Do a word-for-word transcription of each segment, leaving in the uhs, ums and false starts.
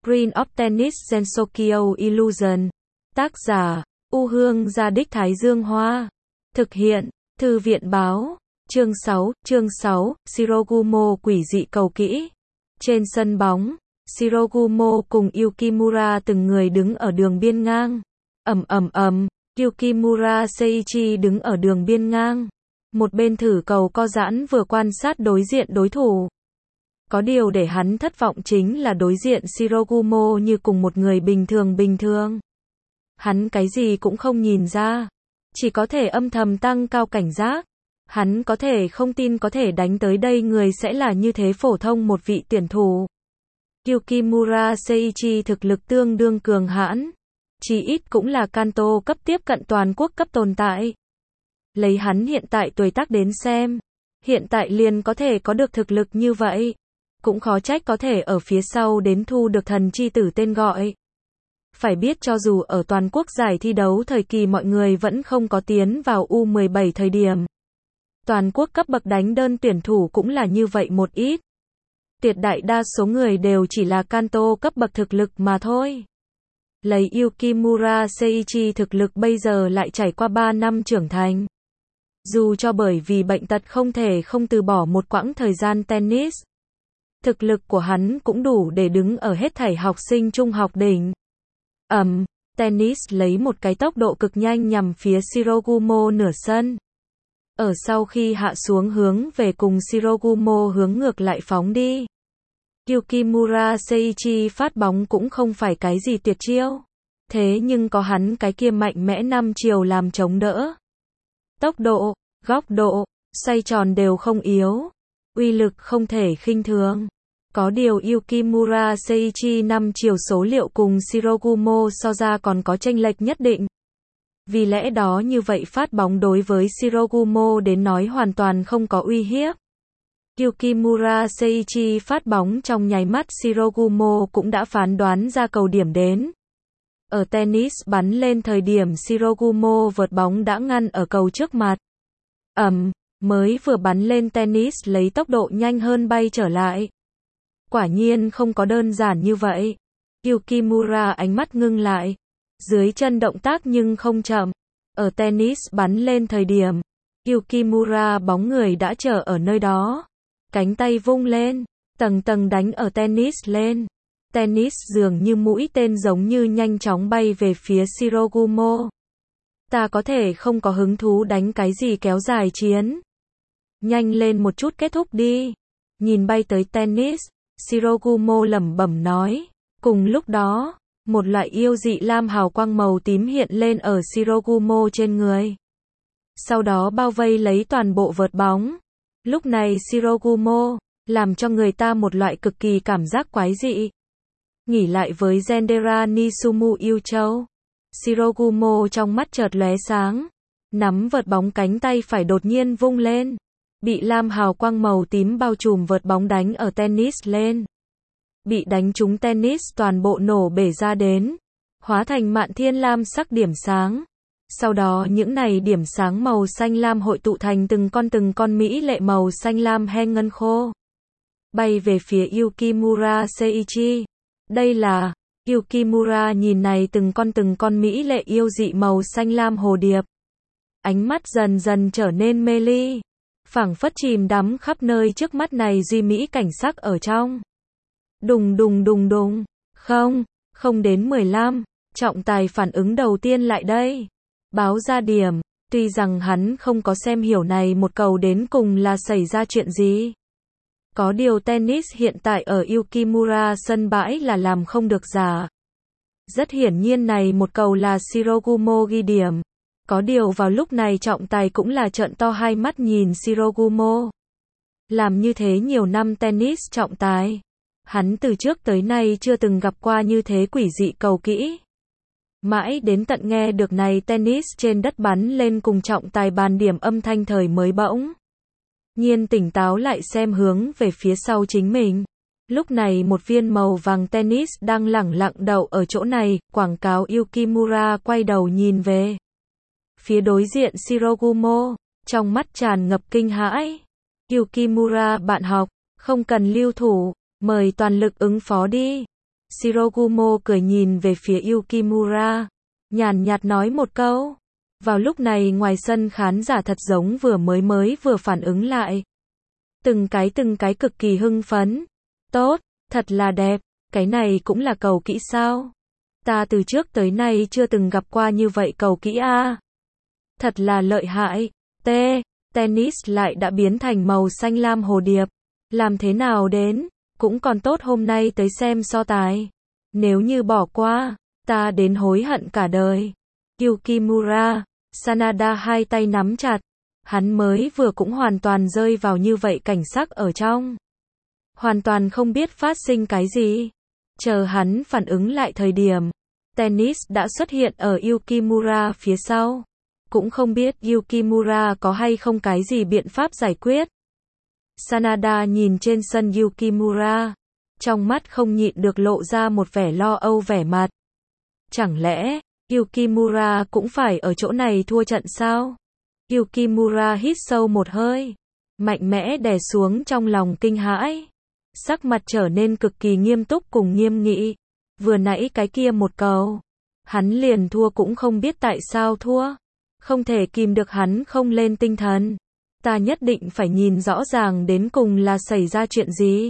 Green of Tennis Gensokyo Illusion. Tác giả, U Hương Gia Đích Thái Dương Hoa. Thực hiện, Thư viện Báo. Chương sáu, chương sáu, Shirogumo quỷ dị cầu kỹ. Trên sân bóng, Shirogumo cùng Yukimura từng người đứng ở đường biên ngang. Ầm ầm ầm, Yukimura Seiichi đứng ở đường biên ngang. Một bên thử cầu co giãn vừa quan sát đối diện đối thủ. Có điều để hắn thất vọng chính là đối diện Shirogumo như cùng một người bình thường bình thường. Hắn cái gì cũng không nhìn ra, chỉ có thể âm thầm tăng cao cảnh giác. Hắn có thể không tin có thể đánh tới đây người sẽ là như thế phổ thông một vị tuyển thủ. Yukimura Seiichi thực lực tương đương cường hãn, chí ít cũng là Kanto cấp tiếp cận toàn quốc cấp tồn tại. Lấy hắn hiện tại tuổi tác đến xem, hiện tại liền có thể có được thực lực như vậy, cũng khó trách có thể ở phía sau đến thu được thần chi tử tên gọi. Phải biết cho dù ở toàn quốc giải thi đấu thời kỳ mọi người vẫn không có tiến vào U mười bảy thời điểm, toàn quốc cấp bậc đánh đơn tuyển thủ cũng là như vậy một ít. Tuyệt đại đa số người đều chỉ là Kanto cấp bậc thực lực mà thôi. Lấy Yukimura Seiichi thực lực bây giờ lại trải qua ba năm trưởng thành. Dù cho bởi vì bệnh tật không thể không từ bỏ một quãng thời gian tennis, thực lực của hắn cũng đủ để đứng ở hết thảy học sinh trung học đỉnh. Ầm, um, tennis lấy một cái tốc độ cực nhanh nhằm phía Shirogumo nửa sân. Ở sau khi hạ xuống hướng về cùng Shirogumo hướng ngược lại phóng đi. Yukimura Seiichi phát bóng cũng không phải cái gì tuyệt chiêu. Thế nhưng có hắn cái kia mạnh mẽ năm chiều làm chống đỡ. Tốc độ, góc độ, xoay tròn đều không yếu. Uy lực không thể khinh thường. Có điều Yukimura Seiichi năm chiều số liệu cùng Shirogumo so ra còn có chênh lệch nhất định. Vì lẽ đó như vậy phát bóng đối với Shirogumo đến nói hoàn toàn không có uy hiếp. Yukimura Seiichi phát bóng trong nháy mắt Shirogumo cũng đã phán đoán ra cầu điểm đến. Ở tennis bắn lên thời điểm Shirogumo vợt bóng đã ngăn ở cầu trước mặt. Ầm, mới vừa bắn lên tennis lấy tốc độ nhanh hơn bay trở lại. Quả nhiên không có đơn giản như vậy. Yukimura ánh mắt ngưng lại. Dưới chân động tác nhưng không chậm. Ở tennis bắn lên thời điểm, Yukimura bóng người đã chờ ở nơi đó. Cánh tay vung lên, tầng tầng đánh ở tennis lên. Tennis dường như mũi tên giống như nhanh chóng bay về phía Shirogumo. Ta có thể không có hứng thú đánh cái gì kéo dài chiến. Nhanh lên một chút kết thúc đi. Nhìn bay tới tennis, Shirogumo lẩm bẩm nói. Cùng lúc đó, một loại yêu dị lam hào quang màu tím hiện lên ở Shirogumo trên người. Sau đó bao vây lấy toàn bộ vợt bóng. Lúc này Shirogumo, làm cho người ta một loại cực kỳ cảm giác quái dị. Nghỉ lại với Gendera Nisumu yêu châu. Shirogumo trong mắt chợt lóe sáng. Nắm vợt bóng cánh tay phải đột nhiên vung lên. Bị lam hào quang màu tím bao trùm vợt bóng đánh ở tennis lên. Bị đánh trúng tennis toàn bộ nổ bể ra đến. Hóa thành mạn thiên lam sắc điểm sáng. Sau đó những này điểm sáng màu xanh lam hội tụ thành từng con từng con mỹ lệ màu xanh lam hen ngân khô. Bay về phía Yukimura Seiichi. Đây là, Yukimura nhìn này từng con từng con mỹ lệ yêu dị màu xanh lam hồ điệp. Ánh mắt dần dần trở nên mê ly. Phảng phất chìm đắm khắp nơi trước mắt này duy mỹ cảnh sắc ở trong. Đùng đùng đùng đùng. Không, không đến mười lăm. Trọng tài phản ứng đầu tiên lại đây. Báo ra điểm. Tuy rằng hắn không có xem hiểu này một cầu đến cùng là xảy ra chuyện gì. Có điều tennis hiện tại ở Yukimura sân bãi là làm không được giả. Rất hiển nhiên này một cầu là Shirogumo ghi điểm. Có điều vào lúc này trọng tài cũng là trợn to hai mắt nhìn Shirogumo. Làm như thế nhiều năm tennis trọng tài. Hắn từ trước tới nay chưa từng gặp qua như thế quỷ dị cầu kỹ. Mãi đến tận nghe được này tennis trên đất bắn lên cùng trọng tài bàn điểm âm thanh thời mới bỗng nhiên tỉnh táo lại xem hướng về phía sau chính mình. Lúc này một viên màu vàng tennis đang lẳng lặng đậu ở chỗ này, quảng cáo Yukimura quay đầu nhìn về phía đối diện Shirogumo, trong mắt tràn ngập kinh hãi. Yukimura bạn học, không cần lưu thủ, mời toàn lực ứng phó đi. Shirogumo cười nhìn về phía Yukimura, nhàn nhạt nói một câu. Vào lúc này ngoài sân khán giả thật giống vừa mới mới vừa phản ứng lại. Từng cái từng cái cực kỳ hưng phấn. Tốt, thật là đẹp, cái này cũng là cầu kỹ sao? Ta từ trước tới nay chưa từng gặp qua như vậy cầu kỹ a. Thật là lợi hại. T. Tennis lại đã biến thành màu xanh lam hồ điệp. Làm thế nào đến? Cũng còn tốt hôm nay tới xem so tài. Nếu như bỏ qua, ta đến hối hận cả đời. Yukimura, Sanada hai tay nắm chặt. Hắn mới vừa cũng hoàn toàn rơi vào như vậy cảnh sắc ở trong. Hoàn toàn không biết phát sinh cái gì. Chờ hắn phản ứng lại thời điểm, Tennis đã xuất hiện ở Yukimura phía sau. Cũng không biết Yukimura có hay không cái gì biện pháp giải quyết. Sanada nhìn trên sân Yukimura, trong mắt không nhịn được lộ ra một vẻ lo âu vẻ mặt. Chẳng lẽ, Yukimura cũng phải ở chỗ này thua trận sao? Yukimura hít sâu một hơi, mạnh mẽ đè xuống trong lòng kinh hãi. Sắc mặt trở nên cực kỳ nghiêm túc cùng nghiêm nghị. Vừa nãy cái kia một cầu, hắn liền thua cũng không biết tại sao thua. Không thể kìm được hắn không lên tinh thần. Ta nhất định phải nhìn rõ ràng đến cùng là xảy ra chuyện gì.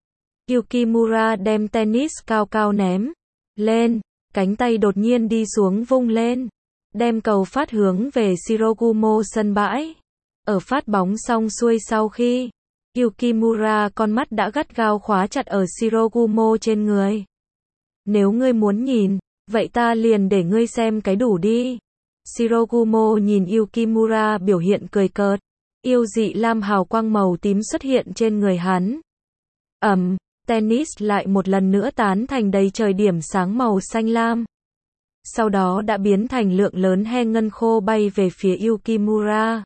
Yukimura đem tennis cao cao ném lên, cánh tay đột nhiên đi xuống vung lên, đem cầu phát hướng về Shirogumo sân bãi. Ở phát bóng xong xuôi sau khi, Yukimura con mắt đã gắt gao khóa chặt ở Shirogumo trên người. Nếu ngươi muốn nhìn, vậy ta liền để ngươi xem cái đủ đi. Shirogumo nhìn Yukimura biểu hiện cười cợt. Yêu dị lam hào quang màu tím xuất hiện trên người hắn. Ầm, tennis lại một lần nữa tán thành đầy trời điểm sáng màu xanh lam. Sau đó đã biến thành lượng lớn he ngân khô bay về phía Yukimura.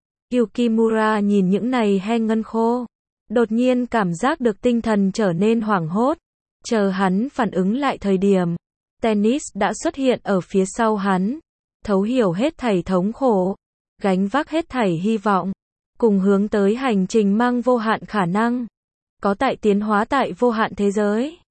Yukimura nhìn những này he ngân khô, đột nhiên cảm giác được tinh thần trở nên hoảng hốt. Chờ hắn phản ứng lại thời điểm, tennis đã xuất hiện ở phía sau hắn, thấu hiểu hết thảy thống khổ, gánh vác hết thảy hy vọng, cùng hướng tới hành trình mang vô hạn khả năng, có tại tiến hóa tại vô hạn thế giới.